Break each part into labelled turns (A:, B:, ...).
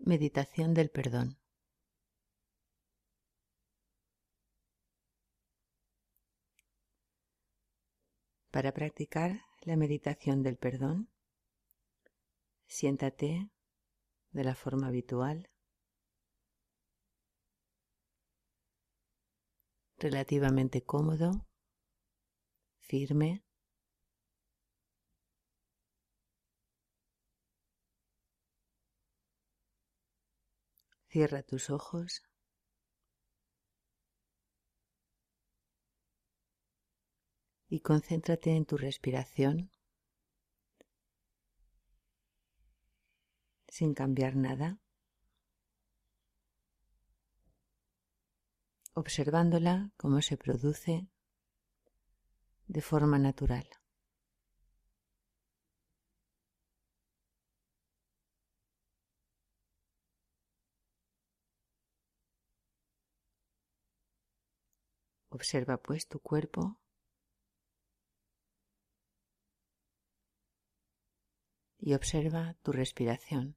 A: Meditación del perdón. Para practicar la meditación del perdón, siéntate de la forma habitual, relativamente cómodo, firme. Cierra tus ojos y concéntrate en tu respiración sin cambiar nada, observándola como se produce de forma natural. Observa pues tu cuerpo y observa tu respiración.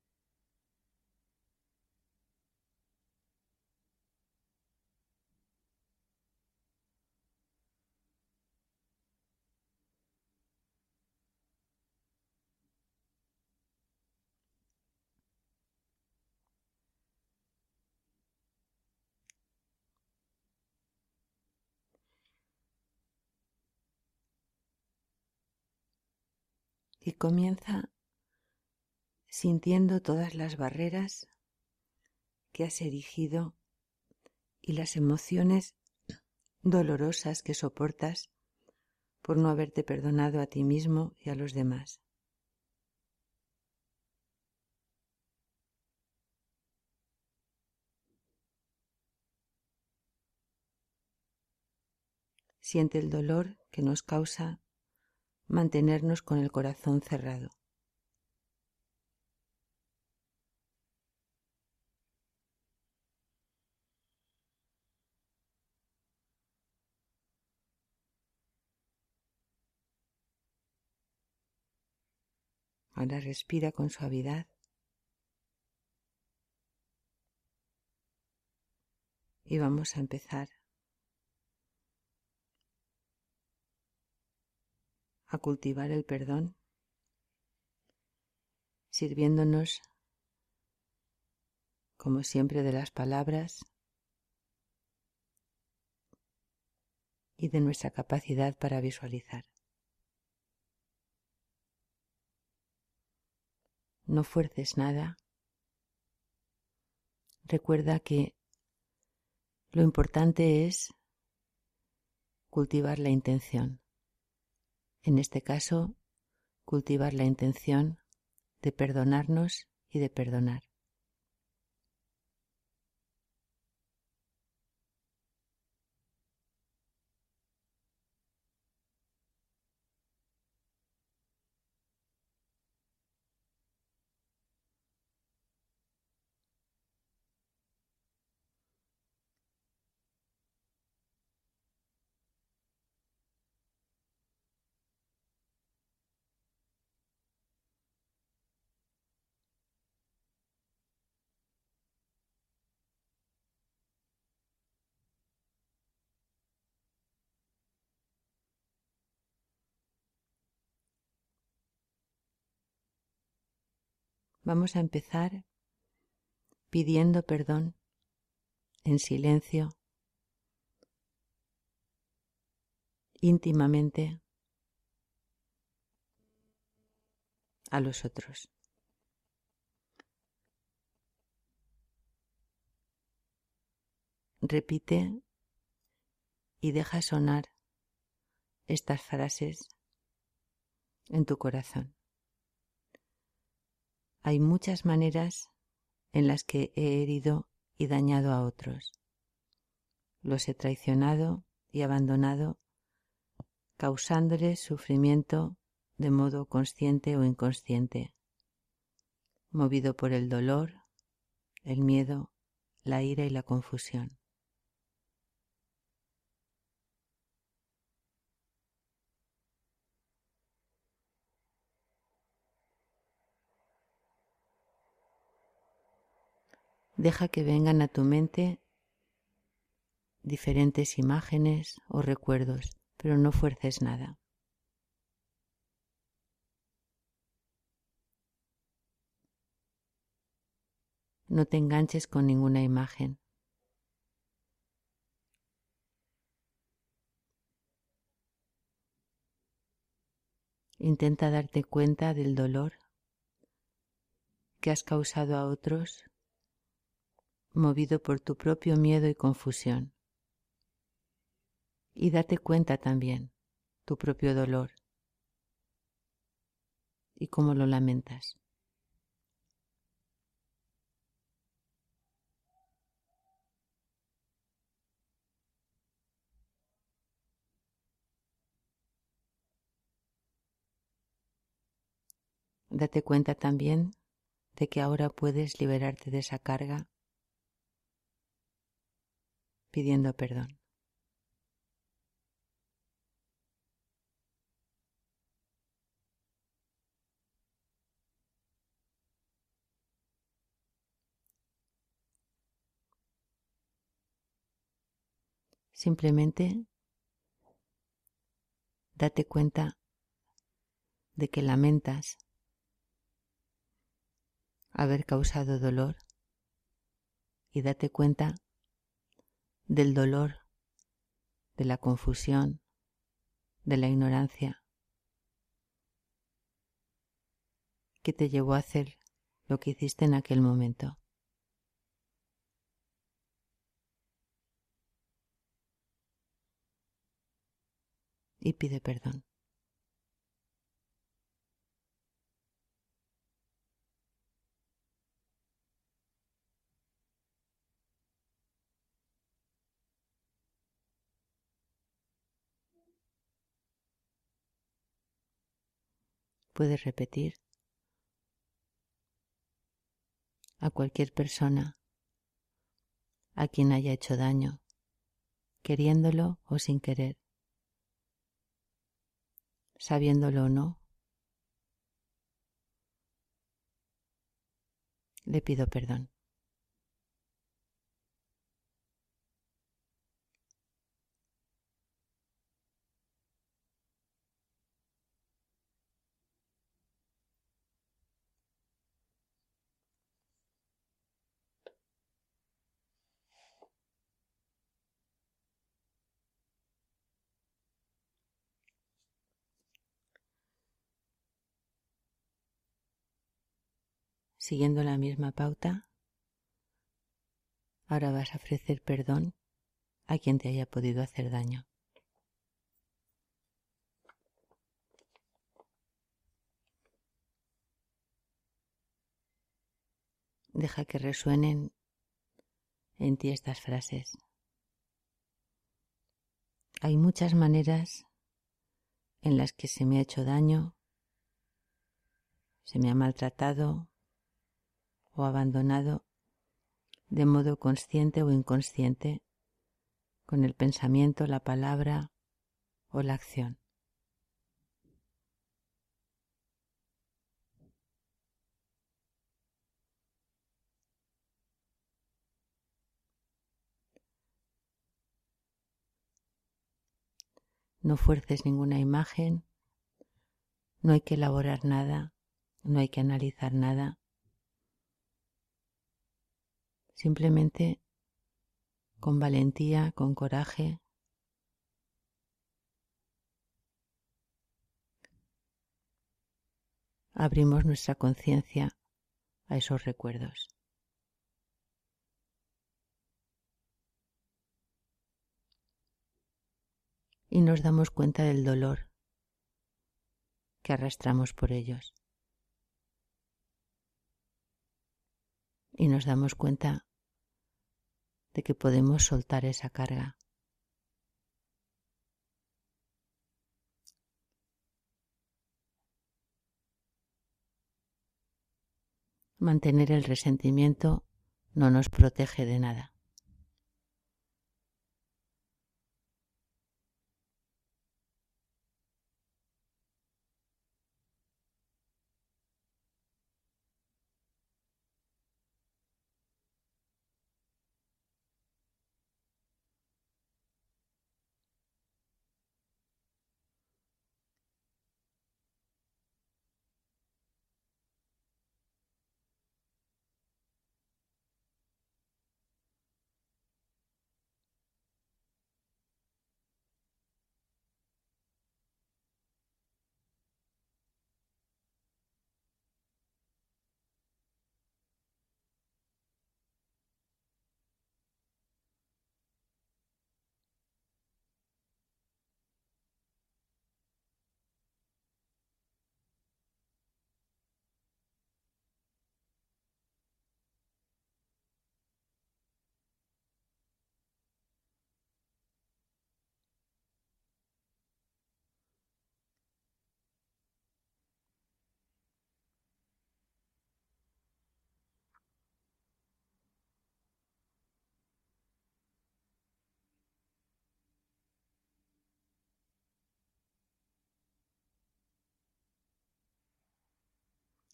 A: Y comienza sintiendo todas las barreras que has erigido y las emociones dolorosas que soportas por no haberte perdonado a ti mismo y a los demás. Siente el dolor que nos causa mantenernos con el corazón cerrado. Ahora respira con suavidad y vamos a empezar a cultivar el perdón, sirviéndonos, como siempre, de las palabras y de nuestra capacidad para visualizar. No fuerces nada. Recuerda que lo importante es cultivar la intención. En este caso, cultivar la intención de perdonarnos y de perdonar. Vamos a empezar pidiendo perdón en silencio, íntimamente, a los otros. Repite y deja sonar estas frases en tu corazón. Hay muchas maneras en las que he herido y dañado a otros. Los he traicionado y abandonado, causándoles sufrimiento de modo consciente o inconsciente, movido por el dolor, el miedo, la ira y la confusión. Deja que vengan a tu mente diferentes imágenes o recuerdos, pero no fuerces nada. No te enganches con ninguna imagen. Intenta darte cuenta del dolor que has causado a otros, movido por tu propio miedo y confusión. Y date cuenta también tu propio dolor y cómo lo lamentas. Date cuenta también de que ahora puedes liberarte de esa carga pidiendo perdón. Simplemente date cuenta de que lamentas haber causado dolor y date cuenta del dolor, de la confusión, de la ignorancia que te llevó a hacer lo que hiciste en aquel momento. Y pide perdón. Puedes repetir a cualquier persona a quien haya hecho daño, queriéndolo o sin querer, sabiéndolo o no. Le pido perdón. Siguiendo la misma pauta, ahora vas a ofrecer perdón a quien te haya podido hacer daño. Deja que resuenen en ti estas frases. Hay muchas maneras en las que se me ha hecho daño, se me ha maltratado o abandonado de modo consciente o inconsciente, con el pensamiento, la palabra o la acción. No fuerces ninguna imagen, no hay que elaborar nada, no hay que analizar nada. Simplemente con valentía, con coraje, abrimos nuestra conciencia a esos recuerdos. Y nos damos cuenta del dolor que arrastramos por ellos. Y nos damos cuenta de que podemos soltar esa carga. Mantener el resentimiento no nos protege de nada.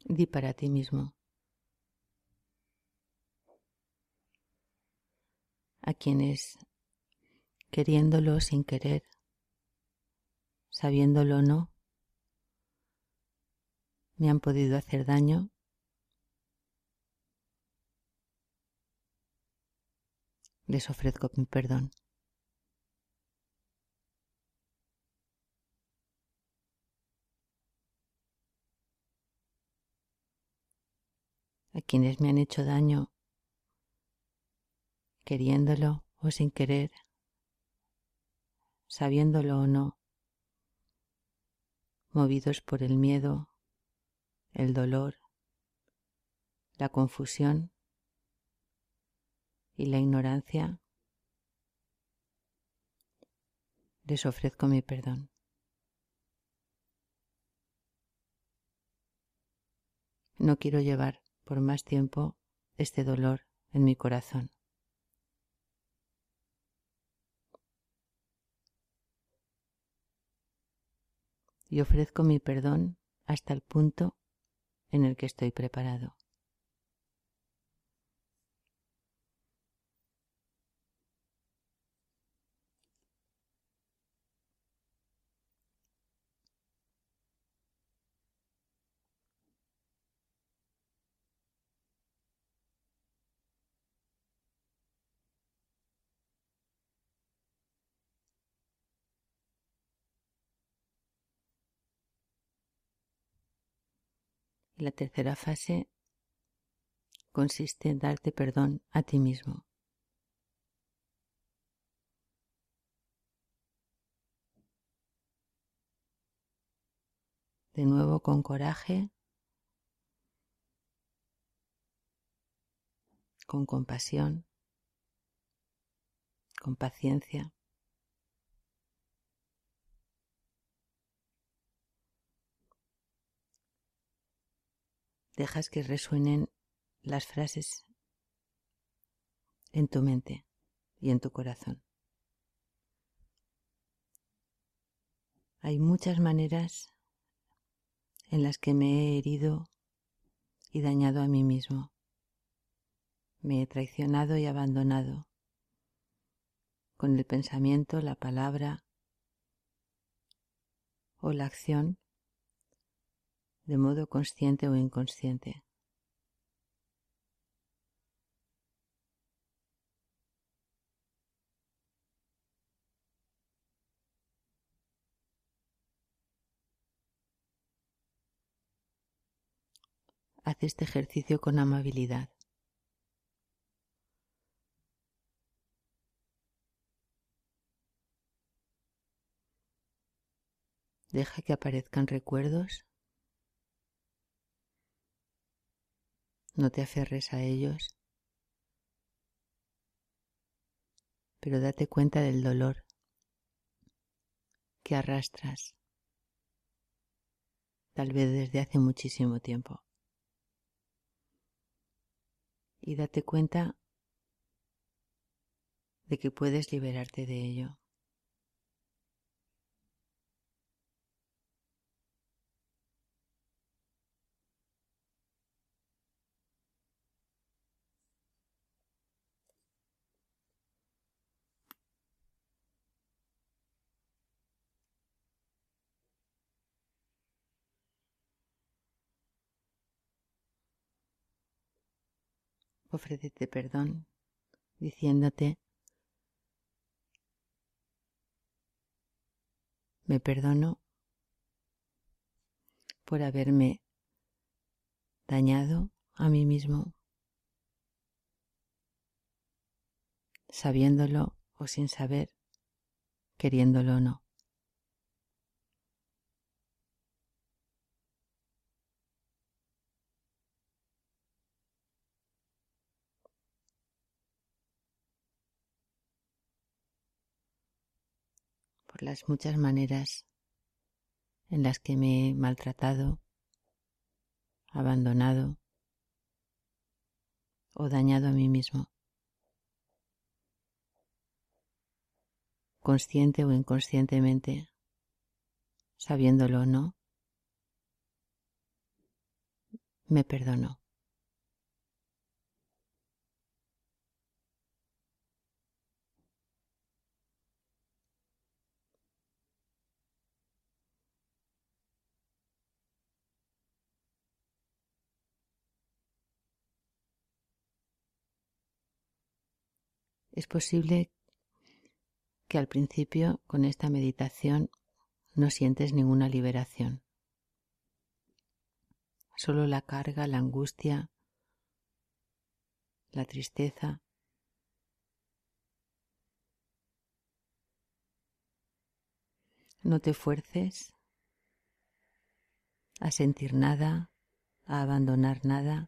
A: Di para ti mismo: a quienes, queriéndolo sin querer, sabiéndolo o no, me han podido hacer daño, les ofrezco mi perdón. A quienes me han hecho daño, queriéndolo o sin querer, sabiéndolo o no, movidos por el miedo, el dolor, la confusión y la ignorancia, les ofrezco mi perdón. No quiero llevar por más tiempo este dolor en mi corazón. Y ofrezco mi perdón hasta el punto en el que estoy preparado. Y la tercera fase consiste en darte perdón a ti mismo. De nuevo con coraje, con compasión, con paciencia. Dejas que resuenen las frases en tu mente y en tu corazón. Hay muchas maneras en las que me he herido y dañado a mí mismo. Me he traicionado y abandonado con el pensamiento, la palabra o la acción, de modo consciente o inconsciente. Haz este ejercicio con amabilidad. Deja que aparezcan recuerdos. No te aferres a ellos, pero date cuenta del dolor que arrastras, tal vez desde hace muchísimo tiempo. Y date cuenta de que puedes liberarte de ello. Ofrécete perdón diciéndote: me perdono por haberme dañado a mí mismo, sabiéndolo o sin saber, queriéndolo o no. Por las muchas maneras en las que me he maltratado, abandonado o dañado a mí mismo, consciente o inconscientemente, sabiéndolo o no. me perdonó. Es posible que al principio con esta meditación no sientes ninguna liberación. Solo la carga, la angustia, la tristeza. No te fuerces a sentir nada, a abandonar nada.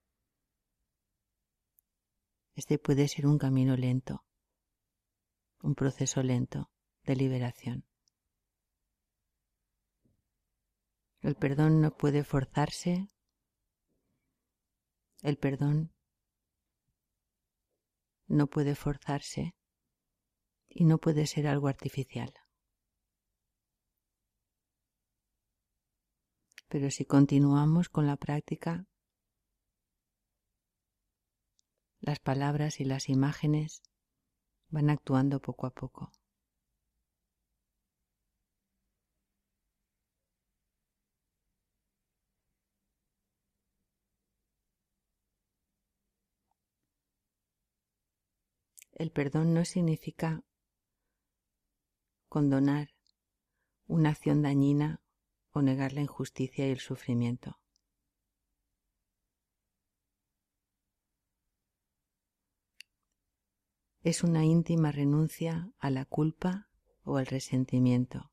A: Este puede ser un camino lento, un proceso lento de liberación. El perdón no puede forzarse. El perdón no puede forzarse y no puede ser algo artificial. Pero si continuamos con la práctica, las palabras y las imágenes van actuando poco a poco. El perdón no significa condonar una acción dañina o negar la injusticia y el sufrimiento. Es una íntima renuncia a la culpa o al resentimiento.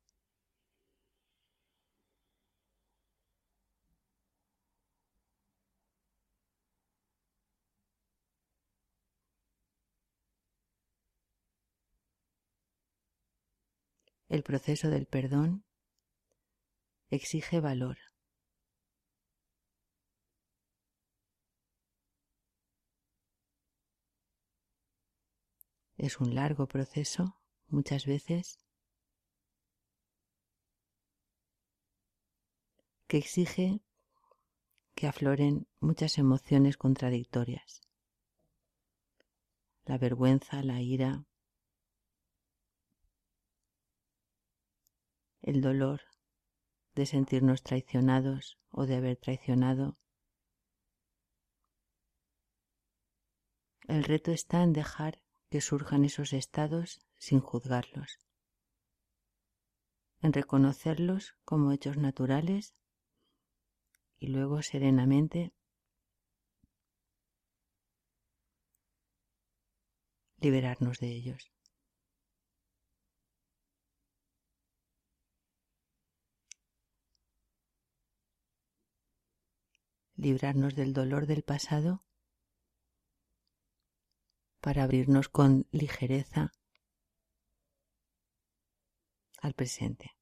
A: El proceso del perdón exige valor. Es un largo proceso, muchas veces, que exige que afloren muchas emociones contradictorias. La vergüenza, la ira, el dolor de sentirnos traicionados o de haber traicionado. El reto está en dejar que surjan esos estados sin juzgarlos, en reconocerlos como hechos naturales y luego serenamente liberarnos de ellos. Librarnos del dolor del pasado para abrirnos con ligereza al presente.